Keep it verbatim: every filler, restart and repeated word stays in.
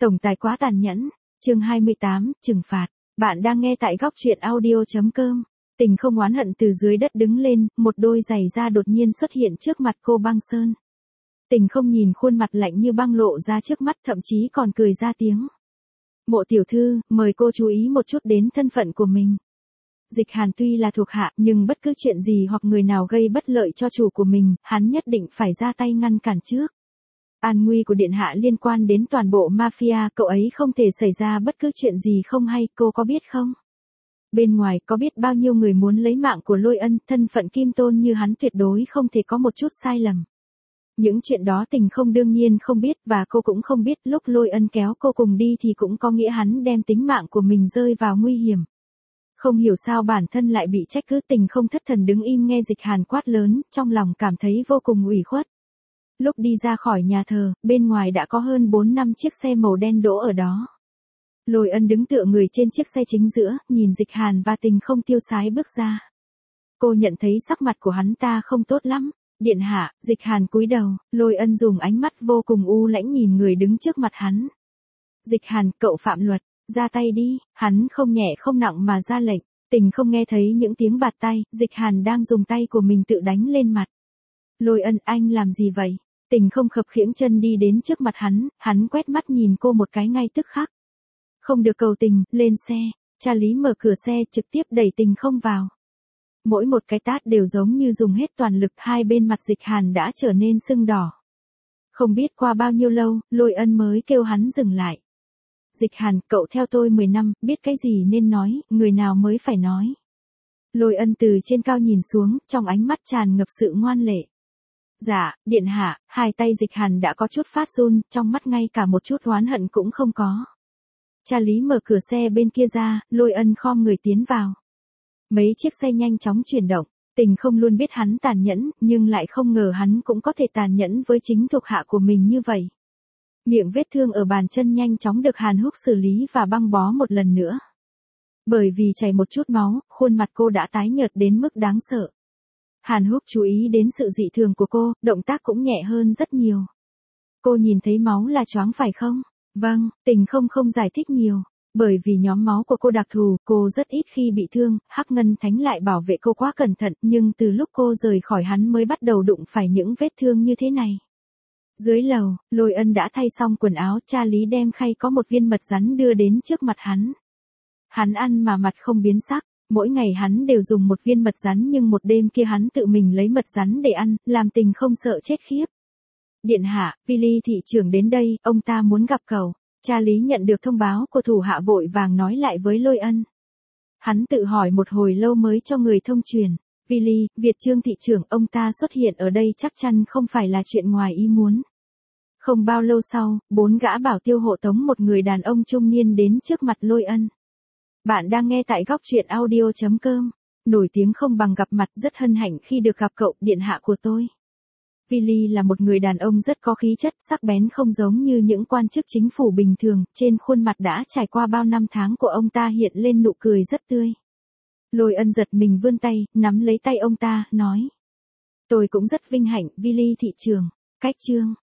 Tổng tài quá tàn nhẫn. Chương hai mươi tám, trừng phạt. Bạn đang nghe tại góc truyện audio chấm com. Tình không oán hận từ dưới đất đứng lên, một đôi giày da đột nhiên xuất hiện trước mặt cô Băng Sơn. Tình không nhìn khuôn mặt lạnh như băng lộ ra trước mắt, thậm chí còn cười ra tiếng. Mộ tiểu thư, mời cô chú ý một chút đến thân phận của mình. Dịch Hàn tuy là thuộc hạ, nhưng bất cứ chuyện gì hoặc người nào gây bất lợi cho chủ của mình, hắn nhất định phải ra tay ngăn cản trước. An nguy của điện hạ liên quan đến toàn bộ mafia, cậu ấy không thể xảy ra bất cứ chuyện gì không hay, cô có biết không? Bên ngoài có biết bao nhiêu người muốn lấy mạng của Lôi Ân, thân phận kim tôn như hắn tuyệt đối không thể có một chút sai lầm. Những chuyện đó Tình không đương nhiên không biết, và cô cũng không biết lúc Lôi Ân kéo cô cùng đi thì cũng có nghĩa hắn đem tính mạng của mình rơi vào nguy hiểm. Không hiểu sao bản thân lại bị trách cứ. Tình không thất thần đứng im nghe Dịch Hàn quát lớn, trong lòng cảm thấy vô cùng ủy khuất. Lúc đi ra khỏi nhà thờ, bên ngoài đã có hơn bốn năm chiếc xe màu đen đỗ ở đó. Lôi Ân đứng tựa người trên chiếc xe chính giữa, nhìn Dịch Hàn và Tình không tiêu sái bước ra. Cô nhận thấy sắc mặt của hắn ta không tốt lắm. Điện hạ. Dịch Hàn cúi đầu, Lôi Ân dùng ánh mắt vô cùng u lãnh nhìn người đứng trước mặt hắn. Dịch Hàn, cậu phạm luật, ra tay đi. Hắn không nhẹ không nặng mà ra lệnh. Tình không nghe thấy những tiếng bạt tay, Dịch Hàn đang dùng tay của mình tự đánh lên mặt. Lôi Ân, anh làm gì vậy? Tình không khập khiễng chân đi đến trước mặt hắn, hắn quét mắt nhìn cô một cái ngay tức khắc. Không được cầu tình, lên xe. Cha Lý mở cửa xe trực tiếp đẩy Tình không vào. Mỗi một cái tát đều giống như dùng hết toàn lực, hai bên mặt Dịch Hàn đã trở nên sưng đỏ. Không biết qua bao nhiêu lâu, Lôi Ân mới kêu hắn dừng lại. Dịch Hàn, cậu theo tôi mười năm, biết cái gì nên nói, người nào mới phải nói. Lôi Ân từ trên cao nhìn xuống, trong ánh mắt tràn ngập sự ngoan lệ. Dạ, điện hạ. Hai tay Dịch Hàn đã có chút phát run, trong mắt ngay cả một chút oán hận cũng không có. Cha Lý mở cửa xe bên kia ra, Lôi Ân khom người tiến vào. Mấy chiếc xe nhanh chóng chuyển động. Tình không luôn biết hắn tàn nhẫn, nhưng lại không ngờ hắn cũng có thể tàn nhẫn với chính thuộc hạ của mình như vậy. Miệng vết thương ở bàn chân nhanh chóng được Hàn Húc xử lý và băng bó một lần nữa. Bởi vì chảy một chút máu, khuôn mặt cô đã tái nhợt đến mức đáng sợ. Hàn Húc chú ý đến sự dị thường của cô, động tác cũng nhẹ hơn rất nhiều. Cô nhìn thấy máu là choáng phải không? Vâng. Tình không không giải thích nhiều. Bởi vì nhóm máu của cô đặc thù, cô rất ít khi bị thương, Hắc Ngân Thánh lại bảo vệ cô quá cẩn thận, nhưng từ lúc cô rời khỏi hắn mới bắt đầu đụng phải những vết thương như thế này. Dưới lầu, Lôi Ân đã thay xong quần áo, cha Lý đem khay có một viên mật rắn đưa đến trước mặt hắn. Hắn ăn mà mặt không biến sắc. Mỗi ngày hắn đều dùng một viên mật rắn, nhưng một đêm kia hắn tự mình lấy mật rắn để ăn, làm Tình không sợ chết khiếp. Điện hạ, Vili thị trưởng đến đây, ông ta muốn gặp cậu. Cha Lý nhận được thông báo của thủ hạ vội vàng nói lại với Lôi Ân. Hắn tự hỏi một hồi lâu mới cho người thông truyền. Vili, Việt Trương thị trưởng, ông ta xuất hiện ở đây chắc chắn không phải là chuyện ngoài ý muốn. Không bao lâu sau, bốn gã bảo tiêu hộ tống một người đàn ông trung niên đến trước mặt Lôi Ân. Bạn đang nghe tại góc truyện audio chấm com. Nổi tiếng không bằng gặp mặt, rất hân hạnh khi được gặp cậu, điện hạ của tôi. Vili là một người đàn ông rất có khí chất, sắc bén không giống như những quan chức chính phủ bình thường, trên khuôn mặt đã trải qua bao năm tháng của ông ta hiện lên nụ cười rất tươi. Lôi Ân giật mình vươn tay, nắm lấy tay ông ta, nói. Tôi cũng rất vinh hạnh, Vili thị trưởng. Cách chương.